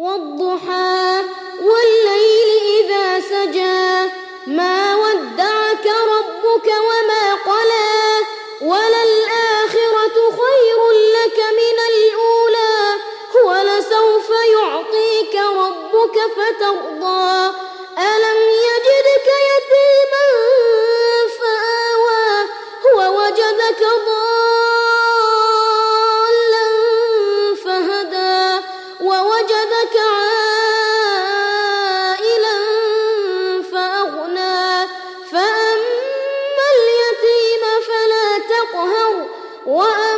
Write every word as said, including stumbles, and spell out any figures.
والضحى والليل إذا سجى ما ودعك ربك وما قلى وللآخرة خير لك من الأولى ولسوف يعطيك ربك فترضى ألم يجدك يتيما فآوى ووجدك ضالا فهدى ووجدك عائلا فأغنى فأما اليتيم فلا تقهر